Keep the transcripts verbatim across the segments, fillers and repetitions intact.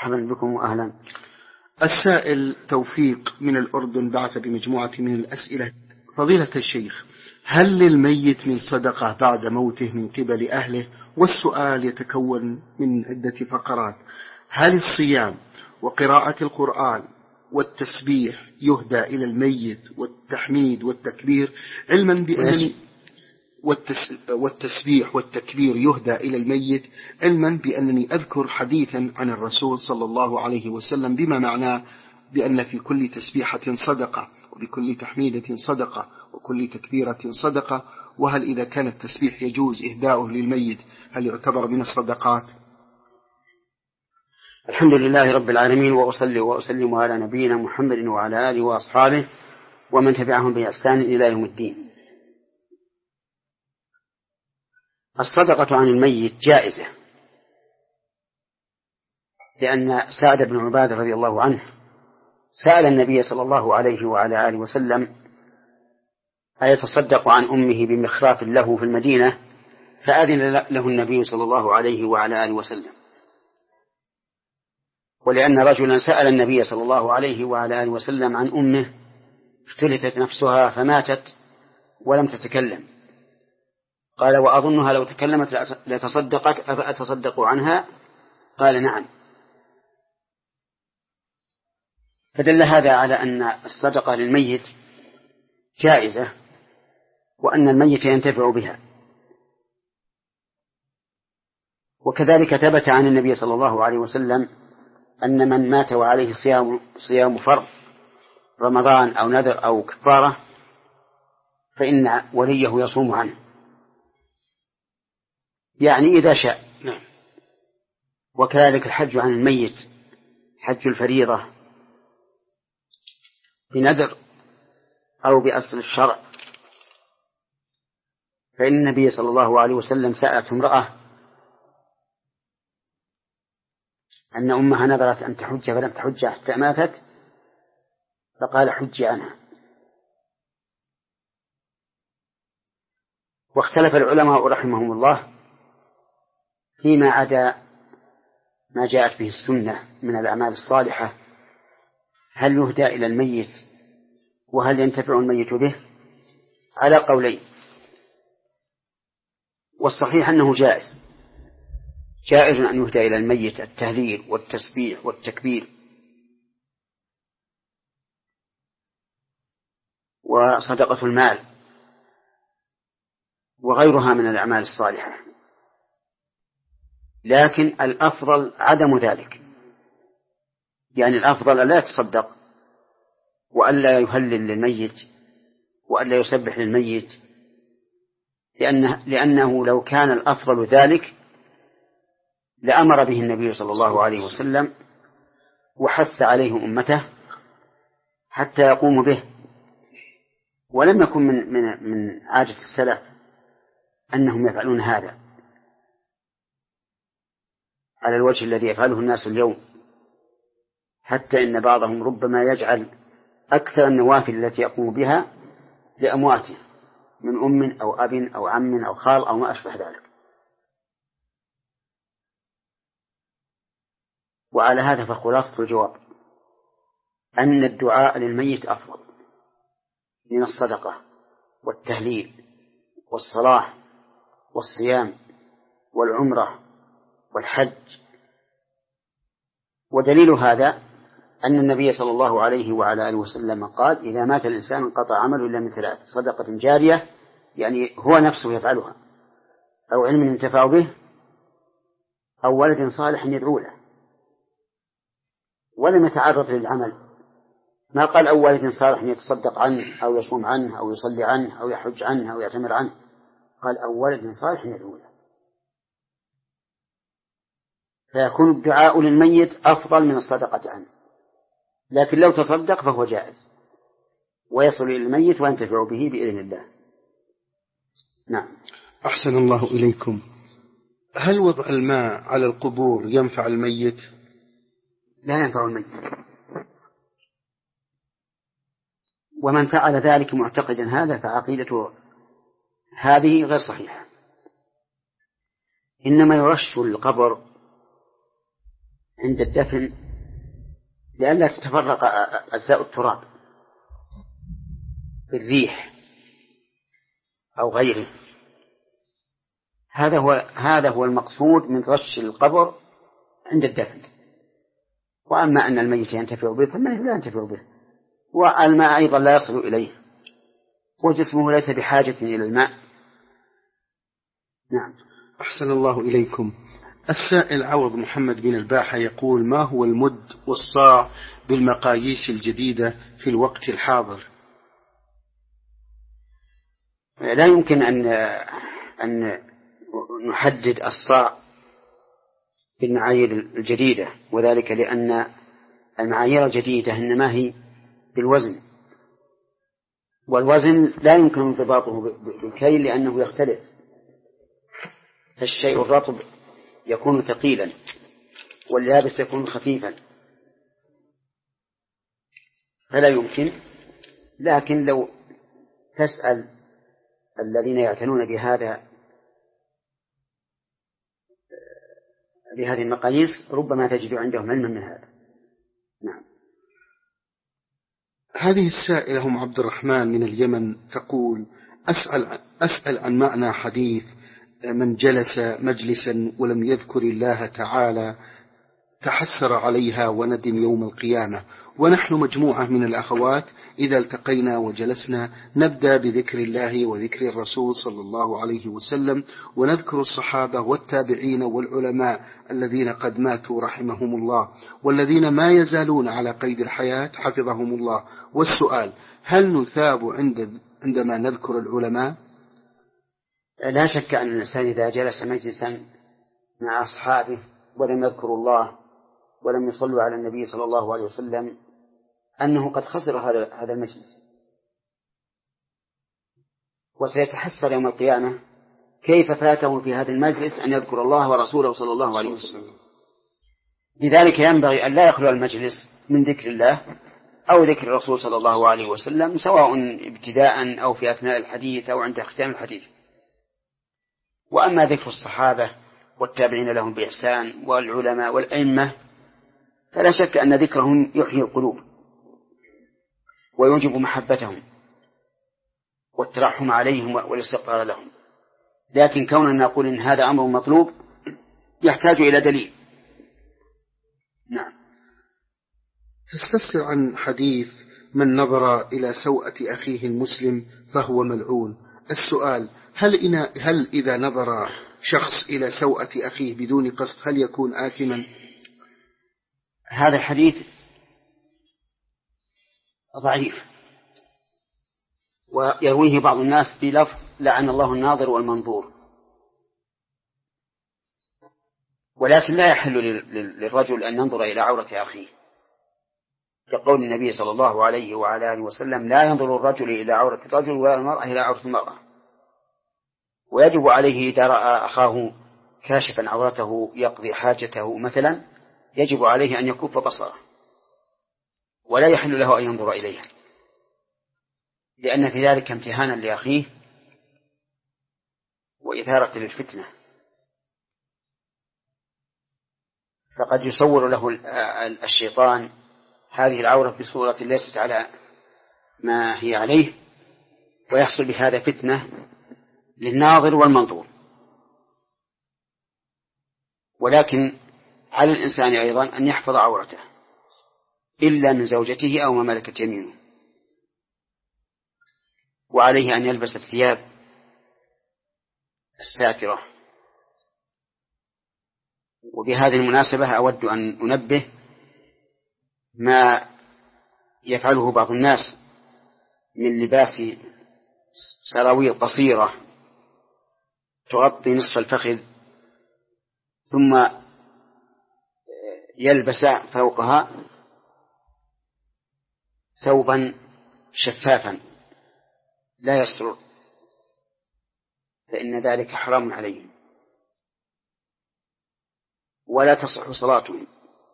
مرحبا بكم وأهلا. السائل توفيق من الأردن بعث بمجموعة من الأسئلة. فضيلة الشيخ، هل للميت من صدقة بعد موته من قبل أهله؟ والسؤال يتكون من عدة فقرات. هل الصيام وقراءة القرآن والتسبيح يهدى إلى الميت والتحميد والتكبير، علما بأنني والتسبيح والتكبير يهدى إلى الميت علما بأنني أذكر حديثا عن الرسول صلى الله عليه وسلم بما معناه بأن في كل تسبيحة صدقة وبكل تحميدة صدقة وكل تكبيرة صدقة؟ وهل إذا كان التسبيح يجوز إهداؤه للميت هل يعتبر من الصدقات؟ الحمد لله رب العالمين، وأصلي وأسلم على نبينا محمد وعلى آله وأصحابه ومن تبعهم بإحسان إلى يوم الدين. الصدقة عن الميت جائزة، لأن سعد بن عبادة رضي الله عنه سأل النبي صلى الله عليه وعلى آله وسلم أيتصدق عن أمه بمخراف له في المدينة، فأذن له النبي صلى الله عليه وعلى آله وسلم. ولأن رجلا سأل النبي صلى الله عليه وعلى آله وسلم عن أمه افتلتت نفسها فماتت ولم تتكلم، قال وأظنها لو تكلمت لتصدقت أفأتصدق عنها؟ قال نعم. فدل هذا على أن الصدقة للميت جائزة، وأن الميت ينتفع بها. وكذلك ثبت عن النبي صلى الله عليه وسلم أن من مات وعليه صيام, صيام فرض رمضان أو نذر أو كفارة فإن وليه يصوم عنه، يعني إذا شاء. نعم. وكذلك الحج عن الميت، حج الفريضة بنذر أو بأصل الشرع، فإن النبي صلى الله عليه وسلم سألت امرأة أن أمها نذرت أن تحج فلم تحج حتى ماتت، فقال حجي عنها. واختلف العلماء رحمهم الله فيما عدا ما جاءت به السنة من الأعمال الصالحة، هل يهدى إلى الميت وهل ينتفع الميت به؟ على قولين، والصحيح أنه جائز جائز أن يهدى إلى الميت التهليل والتسبيح والتكبير وصدقة المال وغيرها من الأعمال الصالحة، لكن الأفضل عدم ذلك، يعني الأفضل أن لا يتصدق وألا يهلل للميت وألا يسبح للميت، لأنه, لأنه لو كان الأفضل ذلك لأمر به النبي صلى الله عليه وسلم وحث عليه أمته حتى يقوموا به. ولم يكن من, من, من عادة السلف أنهم يفعلون هذا على الوجه الذي يفعله الناس اليوم، حتى إن بعضهم ربما يجعل أكثر النوافل التي يقوم بها لأمواته من أم أو أب أو عم أو خال أو ما أشبه ذلك. وعلى هذا فخلاصة الجواب أن الدعاء للميت أفضل من الصدقة والتهليل والصلاة والصيام والعمرة والحج. ودليل هذا أن النبي صلى الله عليه وعلى آله وسلم قال إذا مات الإنسان انقطع عمله إلا من ثلاث: صدقة جارية، يعني هو نفسه يفعلها، أو علم ينتفع به، أو ولد صالح يدعو له. ولم يتعرض للعمل، ما قال أو ولد صالح يتصدق عنه أو يصوم عنه أو يصلي عنه أو يحج عنه أو يعتمر عنه، قال أو ولد صالح يدعو له. فيكون الدعاء للميت أفضل من الصدقة عنه، لكن لو تصدق فهو جائز ويصل إلى الميت وينتفع به بإذن الله. نعم. أحسن الله إليكم. هل وضع الماء على القبور ينفع الميت؟ لا ينفع الميت، ومن فعل ذلك معتقدا هذا فعقيدته هذه غير صحيحة. إنما يرش القبر عند الدفن لئلا تتفرق أجزاء التراب بالريح أو غيره. هذا هو هذا هو المقصود من رش القبر عند الدفن. وأما أن الميت ينتفع به فالميت لا ينتفع به، والماء أيضا لا يصل إليه، وجسمه ليس بحاجة إلى الماء. نعم. أحسن الله إليكم. السائل عوض محمد بن الباحة يقول: ما هو المد والصاع بالمقاييس الجديدة في الوقت الحاضر؟ لا يمكن أن أن نحدد الصاع بالمعايير الجديدة، وذلك لأن المعايير الجديدة إنما هي بالوزن، والوزن لا يمكن انضباطه بالكيل لأنه يختلف، فالشيء الرطب يكون ثقيلا واليابس يكون خفيفا، فلا يمكن. لكن لو تسأل الذين يعتنون بهذا بهذه المقاييس ربما تجد عندهم علما من هذا. نعم. هذه السائلة أم عبد الرحمن من اليمن تقول: أسأل, أسأل عن معنى حديث من جلس مجلسا ولم يذكر الله تعالى تحسر عليها وندم يوم القيامة، ونحن مجموعة من الأخوات إذا التقينا وجلسنا نبدأ بذكر الله وذكر الرسول صلى الله عليه وسلم، ونذكر الصحابة والتابعين والعلماء الذين قد ماتوا رحمهم الله، والذين ما يزالون على قيد الحياة حفظهم الله. والسؤال: هل نثاب عند عندما نذكر العلماء؟ لا شك أن الإنسان إذا جلس مجلسا مع أصحابه ولم يذكروا الله ولم يصلوا على النبي صلى الله عليه وسلم أنه قد خسر هذا هذا المجلس، وسيتحسر يوم القيامة كيف فاته في هذا المجلس أن يذكر الله ورسوله صلى الله عليه وسلم. لذلك ينبغي أن لا يخلو المجلس من ذكر الله أو ذكر الرسول صلى الله عليه وسلم، سواء ابتداء أو في أثناء الحديث أو عند ختام الحديث. وأما ذكر الصحابة والتابعين لهم بإحسان والعلماء والأئمة فلا شك أن ذكرهم يحيي القلوب ويوجب محبتهم والترحم عليهم والاستغفار لهم. لكن كوننا نقول إن هذا أمر مطلوب يحتاج إلى دليل. نعم. تستفسر عن حديث من نظر إلى سوءة أخيه المسلم فهو ملعون. السؤال: هل, إن هل إذا نظر شخص إلى سوءة أخيه بدون قصد هل يكون آثما؟ هذا الحديث ضعيف، ويرويه بعض الناس بلفظ لعن الله الناظر والمنظور، ولكن لا يحل للرجل أن ينظر إلى عورة أخيه، كقول النبي صلى الله عليه وعلى آله وسلم: لا ينظر الرجل إلى عورة الرجل ولا المرأة إلى عورة المرأة. ويجب عليه إذا رأى أخاه كاشفا عورته يقضي حاجته مثلا يجب عليه أن يكف بصره، ولا يحل له أن ينظر إليها، لأن في ذلك امتهانا لأخيه وإثارة للفتنة. فقد يصور له الشيطان هذه العورة بصورة ليست على ما هي عليه، ويحصل بهذا فتنة للناظر والمنظور. ولكن على الإنسان أيضا أن يحفظ عورته إلا من زوجته أو ما ملكت يمينه، وعليه أن يلبس الثياب الساترة. وبهذه المناسبة أود أن أنبه ما يفعله بعض الناس من لباس سراويل قصيرة تغطي نصف الفخذ ثم يلبس فوقها ثوبا شفافا لا يستر، فإن ذلك حرام عليهم ولا تصح صلاتهم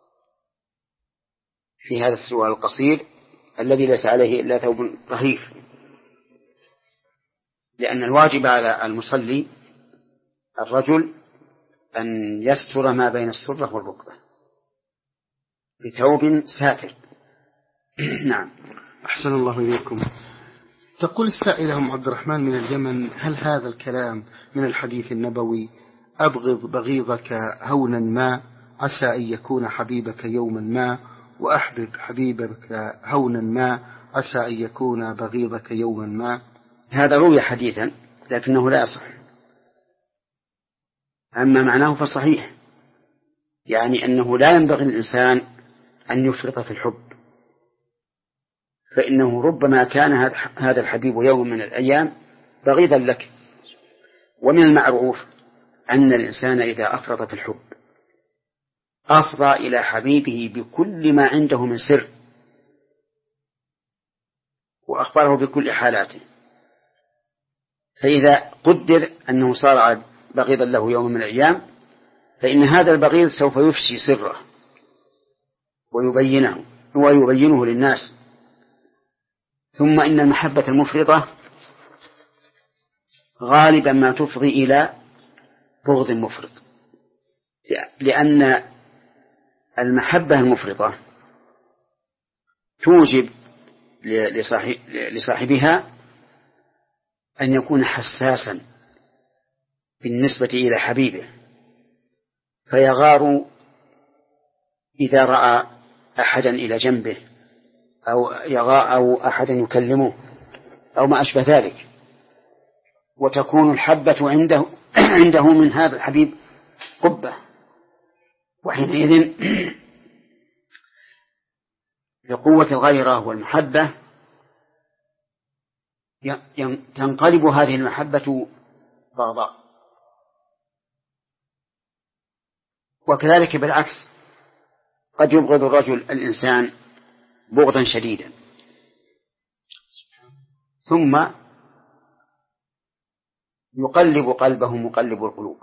في هذا السروال القصير الذي ليس عليه إلا ثوب رهيف، لأن الواجب على المصلي الرجل أن يستر ما بين السرة والركبة، بثوب ساتر. نعم. أحسن الله إليكم. تقول السائلة أم عبد الرحمن من اليمن: هل هذا الكلام من الحديث النبوي أبغض بغيضك هونا ما عسى أن يكون حبيبك يوما ما، وأحبب حبيبك هونا ما عسى أن يكون بغيضك يوما ما؟ هذا روي حديثا لكنه لا يصح. أما معناه فصحيح، يعني أنه لا ينبغي للإنسان أن يفرط في الحب، فإنه ربما كان هذا الحبيب يوم من الأيام بغيضا لك. ومن المعروف أن الإنسان إذا أفرط في الحب أفضى إلى حبيبه بكل ما عنده من سر، وأخبره بكل حالاته، فإذا قدر أنه صار بغيضا له يوم من الأيام فإن هذا البغيض سوف يفشي سره ويبينه ويبينه للناس. ثم إن المحبة المفرطة غالبا ما تفضي إلى بغض مفرط، لأن المحبة المفرطة توجب لصاحبها أن يكون حساسا بالنسبة إلى حبيبه، فيغار إذا رأى أحدا إلى جنبه أو يغار أو أحدا يكلمه أو ما أشبه ذلك، وتكون الحبة عنده عنده من هذا الحبيب قبة، وحينئذ لقوة الغيرة والمحبة تنقلب هذه المحبة بغضاء. وكذلك بالعكس قد يبغض الرجل الإنسان بغضا شديدا ثم يقلب قلبه مقلب القلوب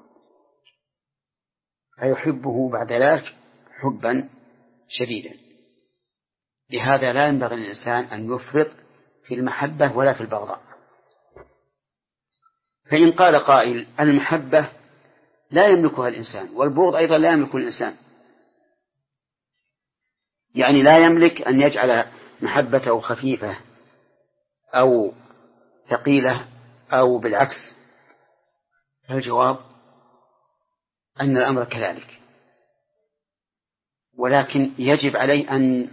فيحبه بعد ذلك حبا شديدا. لهذا لا ينبغي للإنسان أن يفرط في المحبة ولا في البغضاء. فإن قال قائل: المحبة لا يملكها الإنسان والبغض أيضا لا يملك الإنسان، يعني لا يملك أن يجعل محبته خفيفة أو ثقيلة أو بالعكس، الجواب أن الأمر كذلك، ولكن يجب عليه أن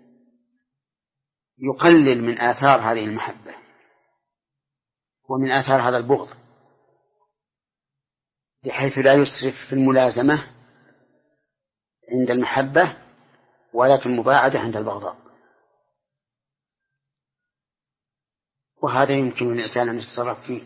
يقلل من آثار هذه المحبة ومن آثار هذا البغض، بحيث لا يسرف في الملازمة عند المحبة ولا في المباعدة عند البغضاء. وهذا يمكن للإنسان أن يتصرف فيه.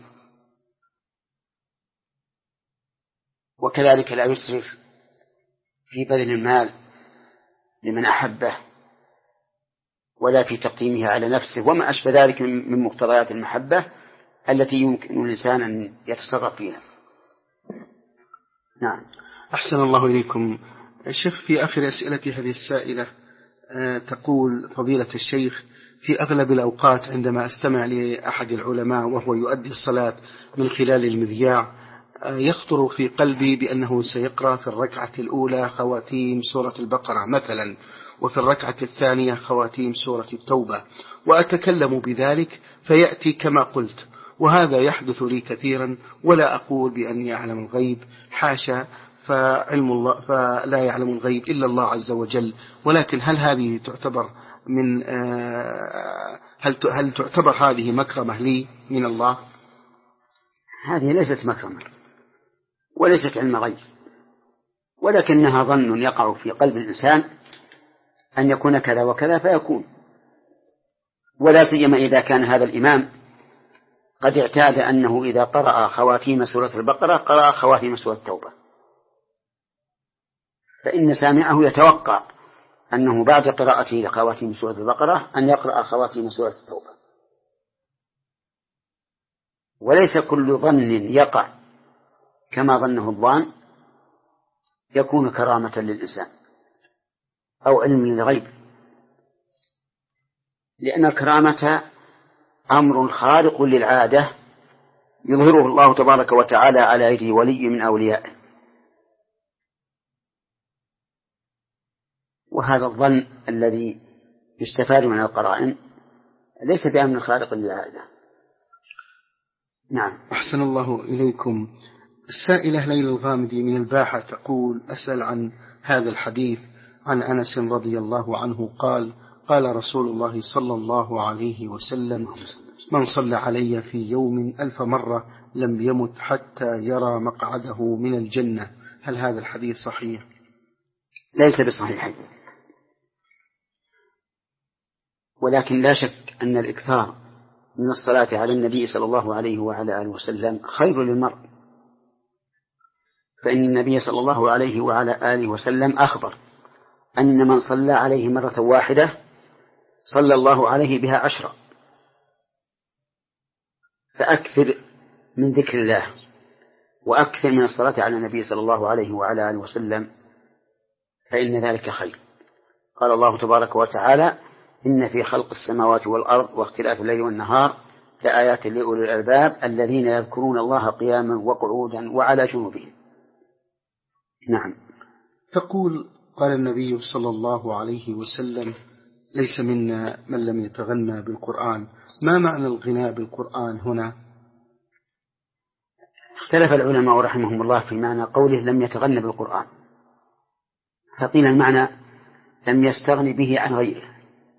وكذلك لا يسرف في بذل المال لمن أحبه ولا في تقديمه على نفسه وما أشبه ذلك من مقتضيات المحبة التي يمكن الإنسان أن يتصرف فيها. نعم. أحسن الله إليكم. الشيخ، في آخر أسئلة هذه السائلة تقول: فضيلة الشيخ، في أغلب الأوقات عندما أستمع لأحد العلماء وهو يؤدي الصلاة من خلال المذياع يخطر في قلبي بأنه سيقرأ في الركعة الأولى خواتيم سورة البقرة مثلا، وفي الركعة الثانية خواتيم سورة التوبة، وأتكلم بذلك فيأتي كما قلت، وهذا يحدث لي كثيرا، ولا أقول بأني أعلم الغيب، حاشا، فعلم الله فلا يعلم الغيب إلا الله عز وجل. ولكن هل هذه تعتبر من هل هل تعتبر هذه مكرمة لي من الله؟ هذه ليست مكرمة وليست علم غيب، ولكنها ظن يقع في قلب الإنسان أن يكون كذا وكذا فيكون، ولا سيما إذا كان هذا الإمام قد اعتاد أنه إذا قرأ خواتيم سورة البقرة قرأ خواتيم سورة التوبة، فإن سامعه يتوقع أنه بعد قراءته لخواتيم سورة البقرة أن يقرأ خواتيم سورة التوبة. وليس كل ظن يقع كما ظنه الظان يكون كرامة للإنسان أو علم للغيب، لأن الكرامة أمر خارق للعادة يظهره الله تبارك وتعالى على يد ولي من أوليائه. وهذا الظن الذي يستفاد من القرائن ليس بأمن الخالق للعادة. نعم. أحسن الله إليكم. السائلة ليلى الغامدي من الباحة تقول: أسأل عن هذا الحديث عن أنس رضي الله عنه قال: قال رسول الله صلى الله عليه وسلم: من صلى علي في يوم ألف مرة لم يمت حتى يرى مقعده من الجنة. هل هذا الحديث صحيح؟ ليس بصحيح، ولكن لا شك أن الإكثار من الصلاة على النبي صلى الله عليه وعلى آله وسلم خير للمرء، فإن النبي صلى الله عليه وعلى آله وسلم أخبر أن من صلى عليه مرة واحدة صلى الله عليه بها عشرة. فأكثر من ذكر الله وأكثر من الصلاة على النبي صلى الله عليه وعلى آله وسلم، فإن ذلك خير. قال الله تبارك وتعالى: إن في خلق السماوات والأرض واختلاف الليل والنهار لآيات لأولي الألباب الذين يذكرون الله قياما وقعودا وعلى جنوبهم. نعم. تقول: قال النبي صلى الله عليه وسلم: ليس منا من لم يتغنى بالقرآن. ما معنى الغناء بالقرآن هنا؟ اختلف العلماء رحمهم الله في معنى قوله لم يتغنى بالقرآن، فقيل المعنى لم يستغن به عن غيره،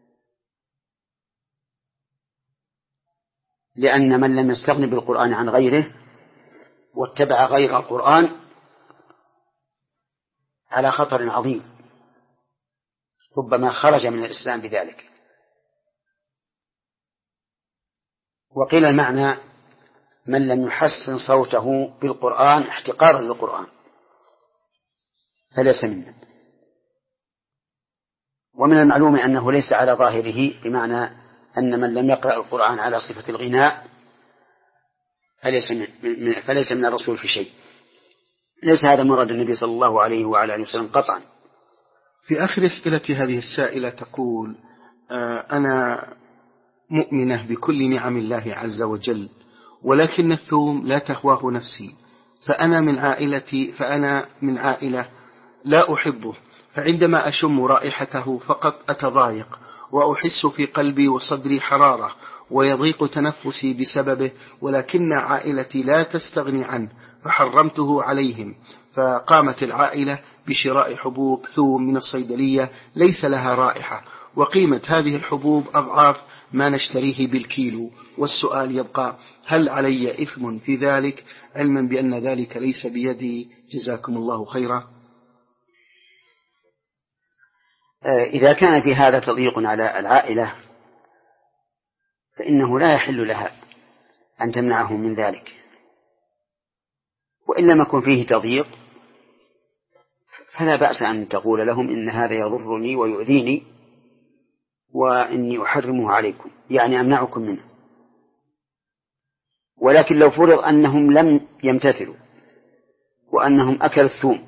لأن من لم يستغن بالقرآن عن غيره واتبع غير القرآن على خطر عظيم، ربما خرج من الإسلام بذلك. وقيل المعنى من لم يحسن صوته بالقرآن احتقارا للقرآن فليس منا. ومن المعلوم أنه ليس على ظاهره، بمعنى أن من لم يقرأ القرآن على صفة الغناء فليس من, فليس من الرسول في شيء. ليس هذا مراد النبي صلى الله عليه وعلى آله وسلم قطعا. في آخر أسئلة هذه السائلة تقول: أنا مؤمنة بكل نعم الله عز وجل، ولكن الثوم لا تهواه نفسي، فأنا من عائلتي فأنا من عائلة لا أحبه، فعندما أشم رائحته فقط أتضايق وأحس في قلبي وصدري حرارة ويضيق تنفسي بسببه، ولكن عائلتي لا تستغني عنه فحرمته عليهم، فقامت العائلة بشراء حبوب ثوم من الصيدلية ليس لها رائحة، وقيمة هذه الحبوب أضعاف ما نشتريه بالكيلو. والسؤال يبقى: هل علي إثم في ذلك، علما بأن ذلك ليس بيدي؟ جزاكم الله خيرا. إذا كان في هذا تضييق على العائلة فإنه لا يحل لها أن تمنعهم من ذلك، وإن لم يكن فيه تضييق فلا بأس أن تقول لهم إن هذا يضرني ويؤذيني وإني أحرمه عليكم، يعني أمنعكم منه. ولكن لو فرض أنهم لم يمتثلوا وأنهم أكلوا الثوم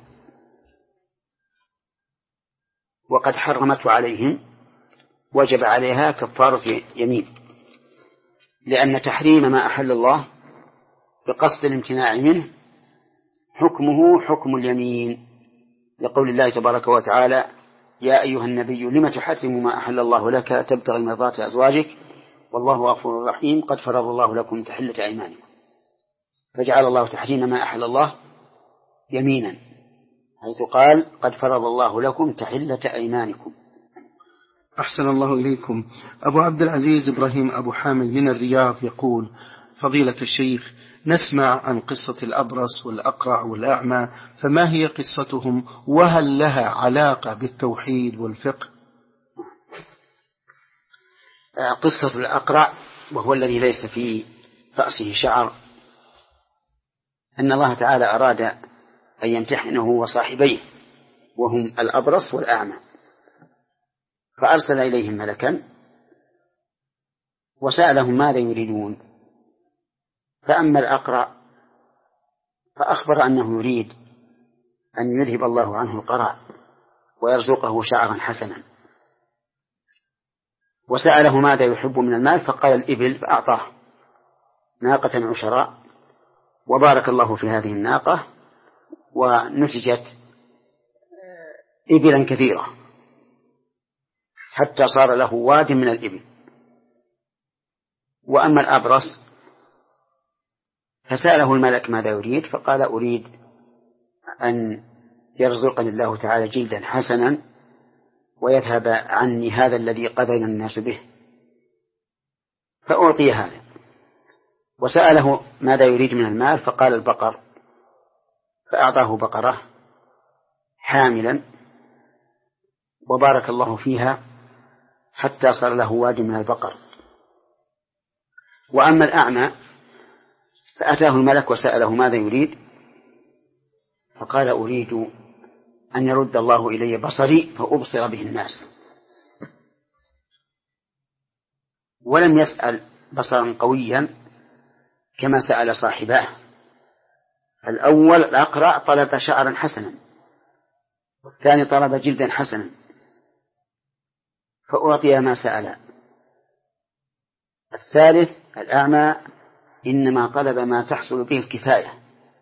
وقد حرمته عليهم وجب عليها كفارة يمين، لأن تحريم ما أحل الله بقصد الامتناع منه حكمه حكم اليمين، لقول الله تبارك وتعالى: يا أيها النبي لم تحرم ما أحل الله لك تبتغي مرضات أزواجك والله غفور رحيم قد فرض الله لكم تحلة أيمانكم. فجعل الله تحريم ما أحل الله يمينا، حيث قال: قد فرض الله لكم تحلة أيمانكم. أحسن الله إليكم. أبو عبد العزيز إبراهيم أبو حامد من الرياض يقول: فضيلة الشيخ، نسمع عن قصة الأبرص والأقرع والأعمى، فما هي قصتهم، وهل لها علاقة بالتوحيد والفقه؟ قصة الأقرع، وهو الذي ليس في رأسه شعر، أن الله تعالى أراد أن يمتحنه وصاحبيه وهم الأبرص والأعمى، فأرسل إليهم ملكا وسألهم ماذا يريدون. فأما الأقرع فأخبر أنه يريد أن يذهب الله عنه القرع ويرزقه شعرا حسنا، وسأله ماذا يحب من المال فقال الإبل، فأعطاه ناقة عشراء، وبارك الله في هذه الناقة ونتجت إبلا كثيرة. حتى صار له واد من الإبل. وأما الأبرص فسأله الملك ماذا يريد، فقال أريد أن يرزقني الله تعالى جلدا حسنا ويذهب عني هذا الذي قذل الناس به، فأعطي هذا. وسأله ماذا يريد من المال، فقال البقر، فأعطاه بقرة حاملا وبارك الله فيها حتى صار له واد من البقر. وأما الأعمى فأتاه الملك وسأله ماذا يريد، فقال أريد أن يرد الله إلي بصري فأبصر به الناس. ولم يسأل بصرا قويا كما سأل صاحباه. الأول الأقرع طلب شعرا حسنا، والثاني طلب جلدا حسنا، فأعطي ما سأل. الثالث الأعمى إنما طلب ما تحصل به الكفاية،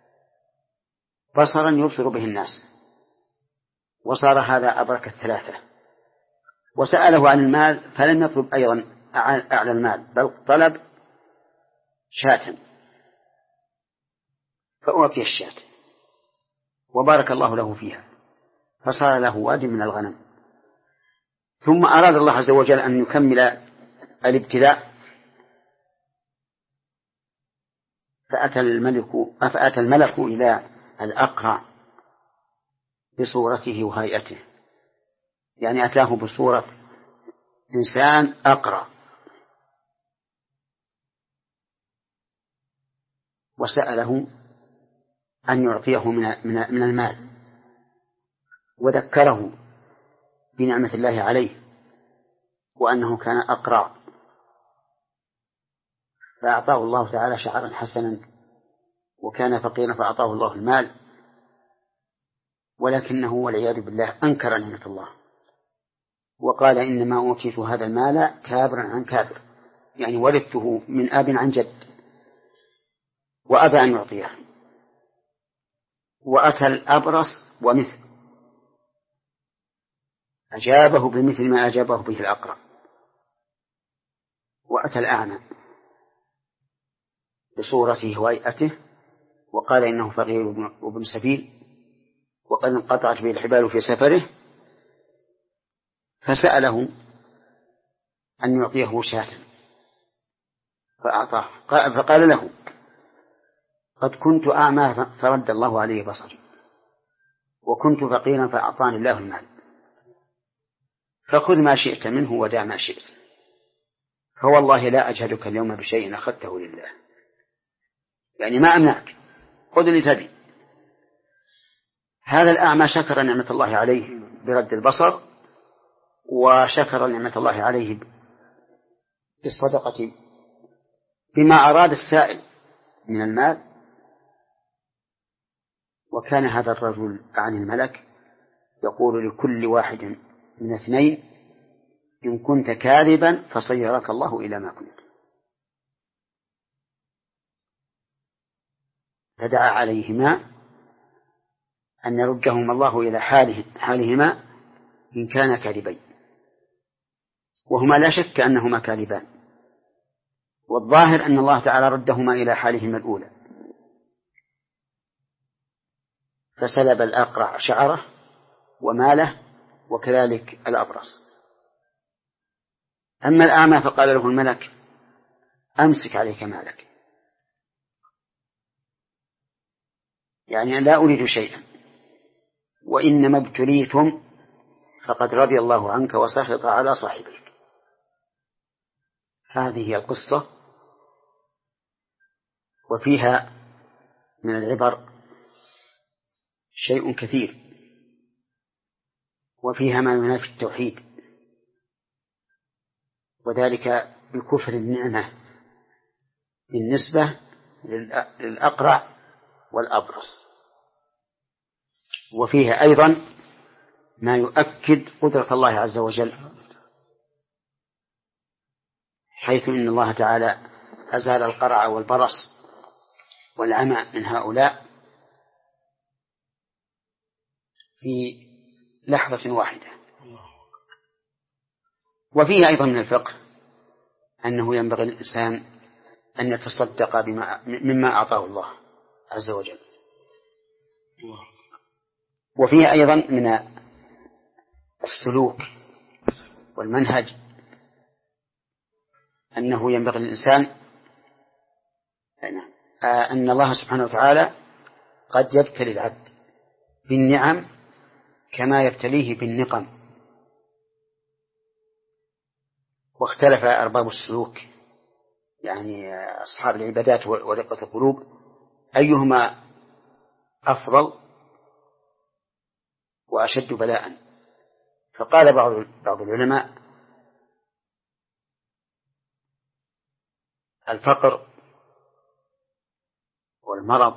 بصرا يبصر به الناس، وصار هذا أبرك الثلاثة. وسأله عن المال فلم يطلب أيضا أعلى المال، بل طلب شاة، فأعطي الشاة وبارك الله له فيها فصار له واد من الغنم. ثم أراد الله عز وجل أن يكمل الابتلاء، فأتى الملك فأتى الملك إلى الأقرع بصورته وهيئته، يعني أتاه بصورة إنسان أقرع، وسأله أن يعطيه من المال، وذكره بنعمة الله عليه وأنه كان أقرع، فأعطاه الله تعالى شعرا حسنا، وكان فقيرا فأعطاه الله المال، ولكنه والعياذ بالله أنكر نعمة الله وقال إنما أوتيت هذا المال كابرا عن كابر، يعني ورثته من أب عن جد، وأبى أن يعطيه. وأتى الأبرص ومثل أجابه بمثل ما أجابه به الأقرع. وأتى الأعمى بصورته وهيئته وقال إنه فقير وابن سبيل وقد انقطعت به الحبال في سفره، فسأله أن يعطيه شاة فأعطاه، فقال له قد كنت أعمى فرد الله علي بصري، وكنت فقيرا فأعطاني الله المال، فخذ ما شئت منه ودع ما شئت، فوالله لا أجهدك اليوم بشيء أخذته لله، يعني ما أمنعك، خذ اللي تبي. هذا الأعمى شكر نعمة الله عليه برد البصر، وشكر نعمة الله عليه بالصدقة بما أراد السائل من المال. وكان هذا الرجل عن الملك يقول لكل واحد من اثنين إن كنت كاذبا فصيرك الله إلى ما كنت، فدعا عليهما أن يردهما الله إلى حاله حالهما إن كان كاذبين، وهما لا شك أنهما كاذبان، والظاهر أن الله تعالى ردهما إلى حالهما الأولى، فسلب الأقرع شعره وماله وكذلك الأبرص. أما الأعمى فقال له الملك أمسك عليك مالك، يعني لا أريد شيئا، وإنما ابتليتم فقد رضي الله عنك وسخط على صاحبك. هذه هي القصة، وفيها من العبر شيء كثير، وفيها ما ينافي التوحيد، وذلك بكفر النعمة بالنسبة للأقرع والأبرص. وفيها أيضا ما يؤكد قدرة الله عز وجل، حيث إن الله تعالى أزال القرع والبرص والعمى من هؤلاء في لحظة واحدة. وفيه أيضا من الفقه أنه ينبغي للإنسان أن يتصدق بما مما أعطاه الله عز وجل. وفيه أيضا من السلوك والمنهج أنه ينبغي للإنسان أن الله سبحانه وتعالى قد يبتلي العبد بالنعم كما يبتليه بالنقم. واختلف أرباب السلوك يعني أصحاب العبادات ورقة القلوب أيهما أفضل وأشد بلاء. فقال بعض بعض العلماء الفقر والمرض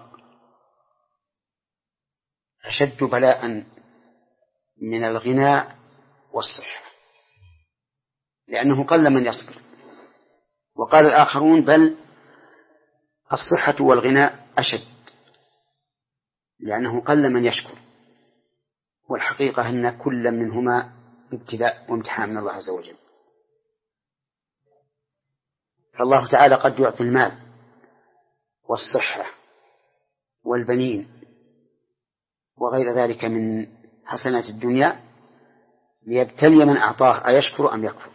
أشد بلاء من الغنى والصحة، لأنه قل من يصبر. وقال الآخرون بل الصحة والغنى أشد لأنه قل من يشكر. والحقيقة أن كل منهما ابتلاء وامتحان من الله عز وجل. فالله تعالى قد يعطي المال والصحة والبنين وغير ذلك من حسنات الدنيا ليبتلي من أعطاه أيشكر أم يكفر.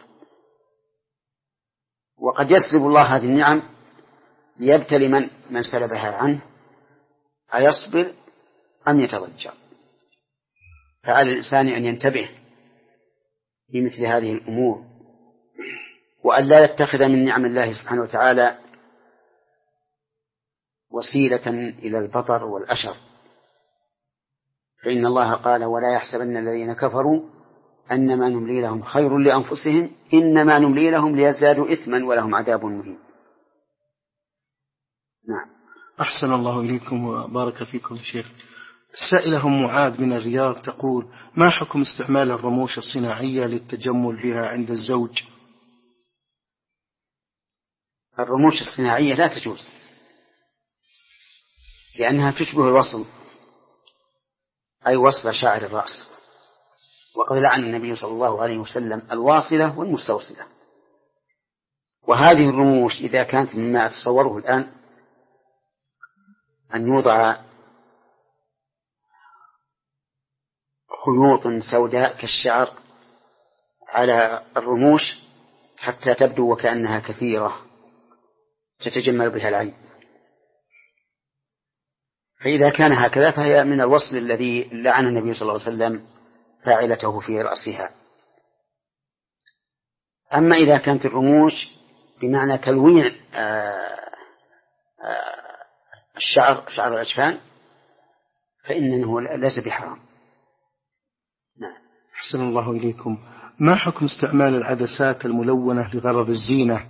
وقد يسلب الله هذه النعم ليبتلي من من سلبها عنه أيصبر أم يتضجر. فعلى الإنسان أن ينتبه لمثل هذه الأمور وأن لا يتخذ من نعم الله سبحانه وتعالى وسيلة إلى البطر والأشر. فإن الله قال ولا يحسبن الذين كفروا أنما نملي لهم خير لأنفسهم إنما نملي لهم ليزدادوا إثما ولهم عذاب مهين. نعم. أحسن الله إليكم وبارك فيكم شيخ. السائلة هم معاذ من الرياض تقول ما حكم استعمال الرموش الصناعية للتجمل بها عند الزوج؟ الرموش الصناعية لا تجوز لأنها تشبه الوصل أي وصل شعر الرأس، وقد لعن النبي صلى الله عليه وسلم الواصلة والمستوصلة. وهذه الرموش إذا كانت مما أتصوره الآن أن يوضع خيوط سوداء كالشعر على الرموش حتى تبدو وكأنها كثيرة تتجمل بها العين، فإذا كان هكذا فهي من الوصل الذي لعن النبي صلى الله عليه وسلم فاعلته في رأسها. أما إذا كانت الرموش بمعنى تلوين الشعر شعر الأجفان فإنه ليس بحرام. نعم. أحسن الله إليكم. ما حكم استعمال العدسات الملونة لغرض الزينة؟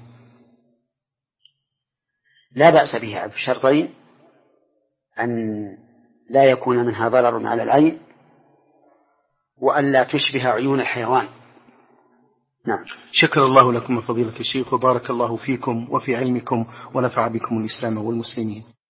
لا بأس بها بشرطين: أن لا يكون منها ضرر على العين، وأن لا تشبه عيون الحيوان. نعم. شكر الله لكم فضيلة الشيخ وبارك الله فيكم وفي علمكم ونفع بكم الإسلام والمسلمين.